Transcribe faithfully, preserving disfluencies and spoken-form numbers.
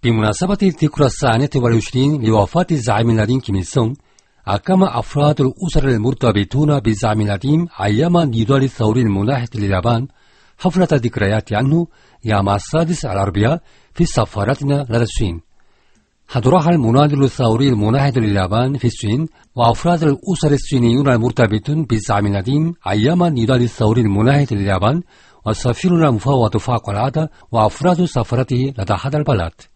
بمناسبة الذكرى الثانية والعشرين لوفاة الزعيم النديم كيم إل سونغ، أقام أفراد الأسر المرتبطون بالزعيم النديم أيام النضال الثوري المناهض لليابان حفلة ذكريات عنه يوم السادس الأربعاء في سفارتنا لدى الصين. حضرها المناضل الثوري المناهض لليابان في الصين وأفراد الأسر الصينيون المرتبطون بالزعيم النديم أيام النضال الثوري المناهض لليابان وسفيرنا المفوض فاق العادة وأفراد سفارته لدى هذا البلد.